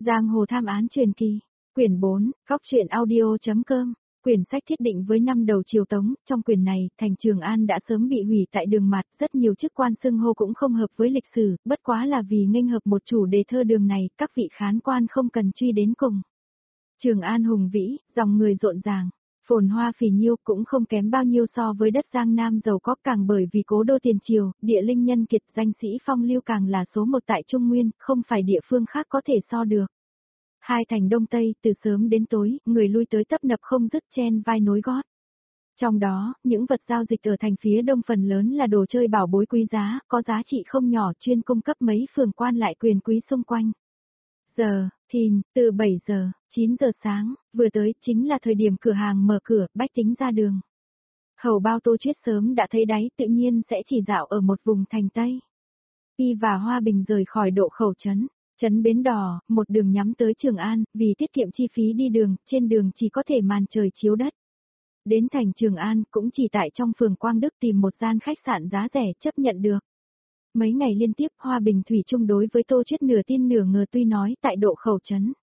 Giang hồ tham án truyền kỳ, quyển 4, góc truyện audio.com, quyển sách thiết định với năm đầu triều Tống, trong quyển này, thành Trường An đã sớm bị hủy tại đường mạt, rất nhiều chức quan xưng hô cũng không hợp với lịch sử, bất quá là vì nghênh hợp một chủ đề thơ đường này, các vị khán quan không cần truy đến cùng. Trường An hùng vĩ, dòng người rộn ràng, phồn hoa phì nhiêu cũng không kém bao nhiêu so với đất Giang Nam giàu có, càng bởi vì cố đô tiền triều, địa linh nhân kiệt, danh sĩ phong lưu càng là số một tại Trung Nguyên, không phải địa phương khác có thể so được. Hai thành Đông Tây, từ sớm đến tối, người lui tới tấp nập không dứt, chen vai nối gót. Trong đó, những vật giao dịch ở thành phía đông phần lớn là đồ chơi bảo bối quý giá, có giá trị không nhỏ, chuyên cung cấp mấy phường quan lại quyền quý xung quanh. Giờ, thìn, từ 7 giờ, 9 giờ sáng, vừa tới, chính là thời điểm cửa hàng mở cửa, bách tính ra đường. Hầu bao Tô Chuyết sớm đã thấy đáy, tự nhiên sẽ chỉ dạo ở một vùng thành Tây. Y và Hoa Bình rời khỏi Độ Khẩu trấn Bến Đò, một đường nhắm tới Trường An, vì tiết kiệm chi phí đi đường, trên đường chỉ có thể màn trời chiếu đất. Đến thành Trường An, cũng chỉ tại trong phường Quang Đức tìm một gian khách sạn giá rẻ chấp nhận được. Mấy ngày liên tiếp, Hoa Bình thủy chung đối với Tô Chuyết nửa tin nửa ngờ, tuy nói tại Độ Khẩu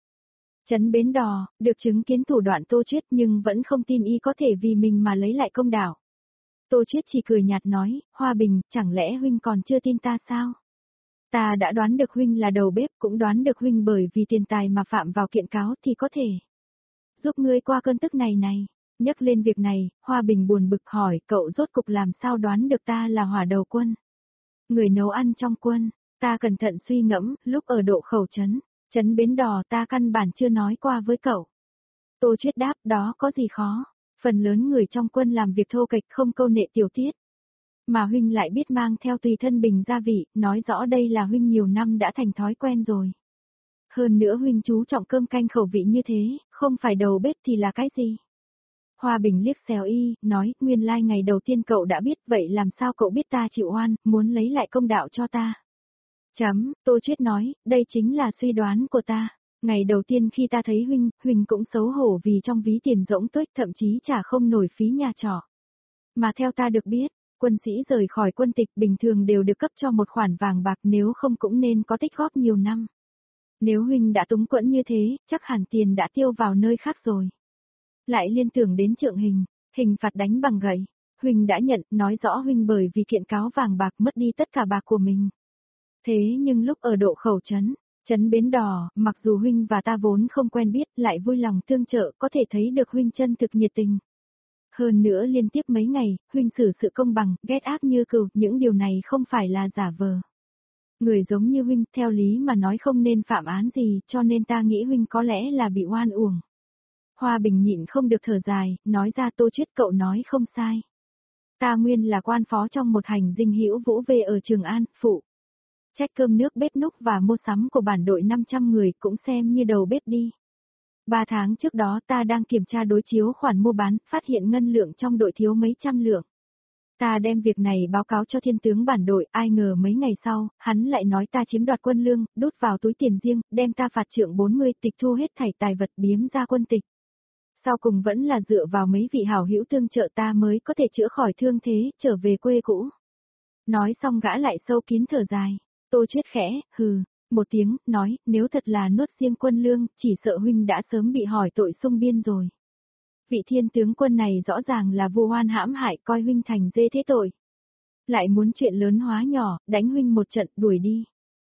trấn Bến Đò, được chứng kiến thủ đoạn Tô Chuyết nhưng vẫn không tin y có thể vì mình mà lấy lại công đảo. Tô Chuyết chỉ cười nhạt nói, Hoa Bình, chẳng lẽ huynh còn chưa tin ta sao? Ta đã đoán được huynh là đầu bếp, cũng đoán được huynh bởi vì tiền tài mà phạm vào kiện cáo thì có thể giúp ngươi qua cơn tức này. Nhắc lên việc này, Hoa Bình buồn bực hỏi, cậu rốt cục làm sao đoán được ta là Hỏa Đầu Quân? Người nấu ăn trong quân. Ta cẩn thận suy ngẫm, lúc ở Độ Khẩu trấn Bến Đò ta căn bản chưa nói qua với cậu. Tô Chuyết đáp, đó có gì khó, phần lớn người trong quân làm việc thô kệch không câu nệ tiểu tiết. Mà huynh lại biết mang theo tùy thân bình gia vị, nói rõ đây là huynh nhiều năm đã thành thói quen rồi. Hơn nữa huynh chú trọng cơm canh khẩu vị như thế, không phải đầu bếp thì là cái gì? Hoa Bình liếc xéo y, nói, nguyên lai ngày đầu tiên cậu đã biết, vậy làm sao cậu biết ta chịu oan, muốn lấy lại công đạo cho ta? Tô Chuyết nói, đây chính là suy đoán của ta. Ngày đầu tiên khi ta thấy huynh cũng xấu hổ vì trong ví tiền rỗng tuếch, thậm chí trả không nổi phí nhà trọ. Mà theo ta được biết, quân sĩ rời khỏi quân tịch bình thường đều được cấp cho một khoản vàng bạc, nếu không cũng nên có tích góp nhiều năm. Nếu huynh đã túng quẫn như thế, chắc hẳn tiền đã tiêu vào nơi khác rồi. Lại liên tưởng đến trượng hình phạt đánh bằng gậy. Huynh đã nhận, nói rõ huynh bởi vì kiện cáo vàng bạc mất đi tất cả bạc của mình. Thế nhưng lúc ở Độ Khẩu trấn Bến Đò, mặc dù huynh và ta vốn không quen biết, lại vui lòng tương trợ, có thể thấy được huynh chân thực nhiệt tình. Hơn nữa liên tiếp mấy ngày, huynh xử sự công bằng, ghét ác như cừu, những điều này không phải là giả vờ. Người giống như huynh, theo lý mà nói không nên phạm án gì, cho nên ta nghĩ huynh có lẽ là bị oan uổng. Hoa Bình nhịn không được thở dài, nói ra, Tô Chuyết, cậu nói không sai. Ta nguyên là quan phó trong một hành dinh hữu vũ về ở Trường An, phụ trách cơm nước bếp núc và mua sắm của bản đội 500 người, cũng xem như đầu bếp đi. 3 tháng trước đó ta đang kiểm tra đối chiếu khoản mua bán, phát hiện ngân lượng trong đội thiếu mấy trăm lượng. Ta đem việc này báo cáo cho thiên tướng bản đội, ai ngờ mấy ngày sau, hắn lại nói ta chiếm đoạt quân lương, đút vào túi tiền riêng, đem ta phạt trượng 40, tịch thu hết thảy tài vật, biếm ra quân tịch. Sau cùng vẫn là dựa vào mấy vị hảo hữu tương trợ ta mới có thể chữa khỏi thương thế, trở về quê cũ. Nói xong gã lại sâu kín thở dài. Tô Chuyết khẽ, hừ, một tiếng, nói, nếu thật là nuốt riêng quân lương, chỉ sợ huynh đã sớm bị hỏi tội xung biên rồi. Vị thiên tướng quân này rõ ràng là vu oan hãm hại, coi huynh thành dê thế tội. Lại muốn chuyện lớn hóa nhỏ, đánh huynh một trận, đuổi đi.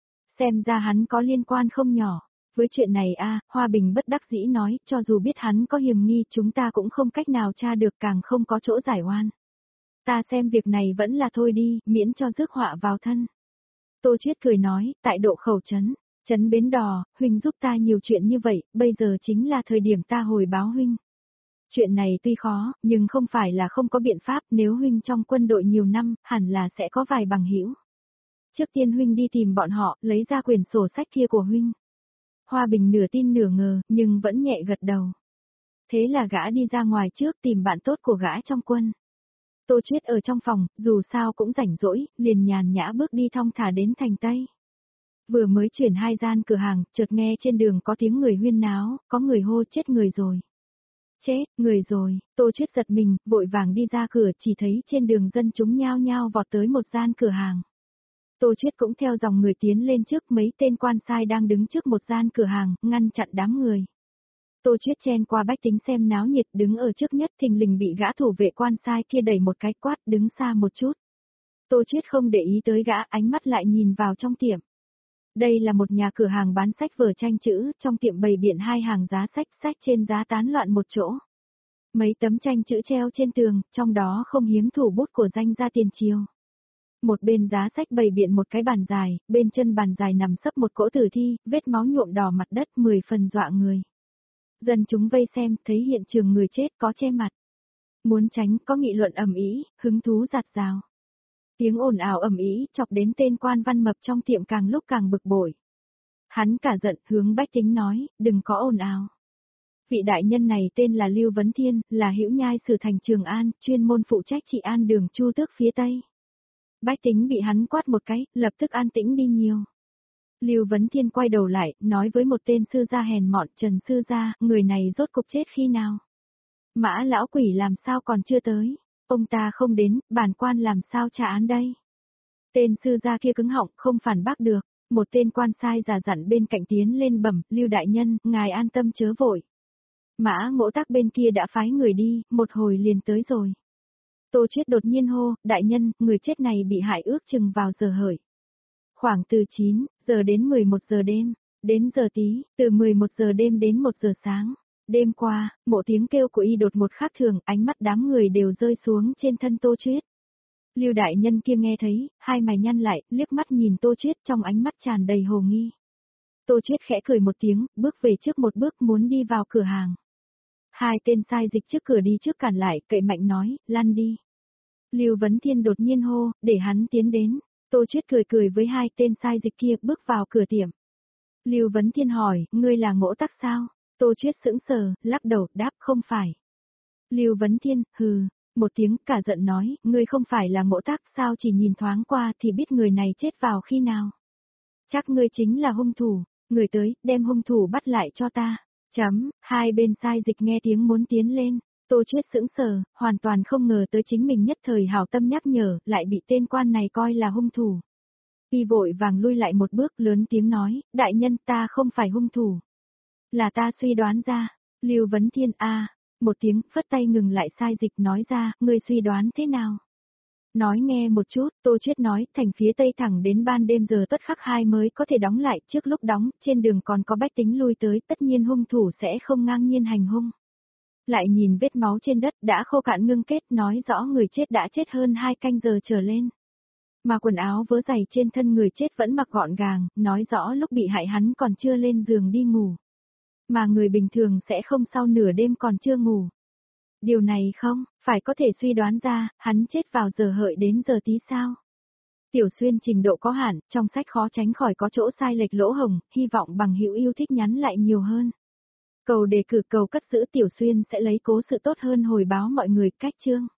Xem ra hắn có liên quan không nhỏ. Với chuyện này Hoa Bình bất đắc dĩ nói, cho dù biết hắn có hiểm nghi, chúng ta cũng không cách nào tra được, càng không có chỗ giải oan. Ta xem việc này vẫn là thôi đi, miễn cho rước họa vào thân. Tô Chuyết cười nói, tại Độ Khẩu trấn Bến Đò, huynh giúp ta nhiều chuyện như vậy, bây giờ chính là thời điểm ta hồi báo huynh. Chuyện này tuy khó, nhưng không phải là không có biện pháp, nếu huynh trong quân đội nhiều năm, hẳn là sẽ có vài bằng hữu. Trước tiên huynh đi tìm bọn họ, lấy ra quyển sổ sách kia của huynh. Hoa Bình nửa tin nửa ngờ, nhưng vẫn nhẹ gật đầu. Thế là gã đi ra ngoài trước tìm bạn tốt của gã trong quân. Tô Chuyết ở trong phòng, dù sao cũng rảnh rỗi, liền nhàn nhã bước đi thong thả đến thành Tây. Vừa mới chuyển 2 gian cửa hàng, chợt nghe trên đường có tiếng người huyên náo, có người hô chết người rồi. Chết, người rồi, Tô Chuyết giật mình, vội vàng đi ra cửa, chỉ thấy trên đường dân chúng nhao nhao vọt tới một gian cửa hàng. Tô Chiết cũng theo dòng người tiến lên trước, mấy tên quan sai đang đứng trước một gian cửa hàng, ngăn chặn đám người. Tô Chiết chen qua bách tính xem náo nhiệt, đứng ở trước nhất thình lình bị gã thủ vệ quan sai kia đẩy một cái, quát đứng xa một chút. Tô Chiết không để ý tới gã, ánh mắt lại nhìn vào trong tiệm. Đây là một nhà cửa hàng bán sách vở tranh chữ, trong tiệm bày biện hai hàng giá sách, sách trên giá tán loạn một chỗ. Mấy tấm tranh chữ treo trên tường, trong đó không hiếm thủ bút của danh gia tiền triều. Một bên giá sách bày biện một cái bàn dài, bên chân bàn dài nằm sấp một cỗ tử thi, vết máu nhuộm đỏ mặt đất 10 phần dọa người. Dân chúng vây xem, thấy hiện trường người chết có che mặt. Muốn tránh có nghị luận ầm ĩ, hứng thú giạt rào. Tiếng ồn ào ầm ĩ chọc đến tên quan văn mập trong tiệm càng lúc càng bực bội. Hắn cả giận hướng bách tính nói, đừng có ồn ào. Vị đại nhân này tên là Lưu Vấn Thiên, là hữu nhai sử thành Trường An, chuyên môn phụ trách trị an đường Chu Tước phía Tây. Bách tính bị hắn quát một cái, lập tức an tĩnh đi nhiều. Lưu Vấn Thiên quay đầu lại, nói với một tên sư gia hèn mọn, Trần sư gia, người này rốt cục chết khi nào? Mã lão quỷ làm sao còn chưa tới? Ông ta không đến, bản quan làm sao trả án đây? Tên sư gia kia cứng họng, không phản bác được. Một tên quan sai già dặn bên cạnh tiến lên bẩm, Lưu đại nhân, ngài an tâm chớ vội. Mã Ngỗ Tắc bên kia đã phái người đi, một hồi liền tới rồi. Tô Chiết đột nhiên hô, đại nhân, người chết này bị hại ước chừng vào giờ hợi. Khoảng từ 9 giờ đến 11 giờ đêm, đến giờ tí, từ 11 giờ đêm đến 1 giờ sáng. Đêm qua, một tiếng kêu của y đột một khác thường, ánh mắt đám người đều rơi xuống trên thân Tô Chiết. Lưu đại nhân kia nghe thấy, hai mày nhăn lại, liếc mắt nhìn Tô Chiết trong ánh mắt tràn đầy hồ nghi. Tô Chiết khẽ cười một tiếng, bước về trước một bước muốn đi vào cửa hàng. Hai tên sai dịch trước cửa đi trước cản lại, cậy mạnh nói, lăn đi. Lưu Vấn Thiên đột nhiên hô, để hắn tiến đến. Tô Chiết cười cười với hai tên sai dịch kia, bước vào cửa tiệm. Lưu Vấn Thiên hỏi, ngươi là Ngỗ Tắc sao? Tô Chiết sững sờ, lắc đầu, đáp không phải. Lưu Vấn Thiên, hừ, một tiếng cả giận nói, ngươi không phải là Ngỗ Tắc sao, chỉ nhìn thoáng qua thì biết người này chết vào khi nào. Chắc ngươi chính là hung thủ, người tới, đem hung thủ bắt lại cho ta. Hai bên sai dịch nghe tiếng muốn tiến lên. Tô Chiết sững sờ, hoàn toàn không ngờ tới chính mình nhất thời hảo tâm nhắc nhở, lại bị tên quan này coi là hung thủ. Y vội vàng lui lại một bước, lớn tiếng nói, đại nhân, ta không phải hung thủ. Là ta suy đoán ra. Lưu Vấn Thiên một tiếng, phất tay ngừng lại sai dịch, nói ra, ngươi suy đoán thế nào? Nói nghe một chút, Tô Chiết nói, thành phía Tây thẳng đến ban đêm giờ Tuất Khắc 2 mới có thể đóng lại, trước lúc đóng, trên đường còn có bách tính lui tới, tất nhiên hung thủ sẽ không ngang nhiên hành hung. Lại nhìn vết máu trên đất đã khô cạn ngưng kết, nói rõ người chết đã chết hơn 2 canh giờ trở lên. Mà quần áo vớ giày trên thân người chết vẫn mặc gọn gàng, nói rõ lúc bị hại hắn còn chưa lên giường đi ngủ. Mà người bình thường sẽ không sau nửa đêm còn chưa ngủ. Điều này không, phải có thể suy đoán ra, hắn chết vào giờ hợi đến giờ tí sao. Tiểu Xuyên trình độ có hạn, trong sách khó tránh khỏi có chỗ sai lệch lỗ hổng, hy vọng bằng hữu yêu thích nhắn lại nhiều hơn. Cầu đề cử cầu cất giữ Tiểu Xuyên sẽ lấy cố sự tốt hơn hồi báo mọi người, cách chương.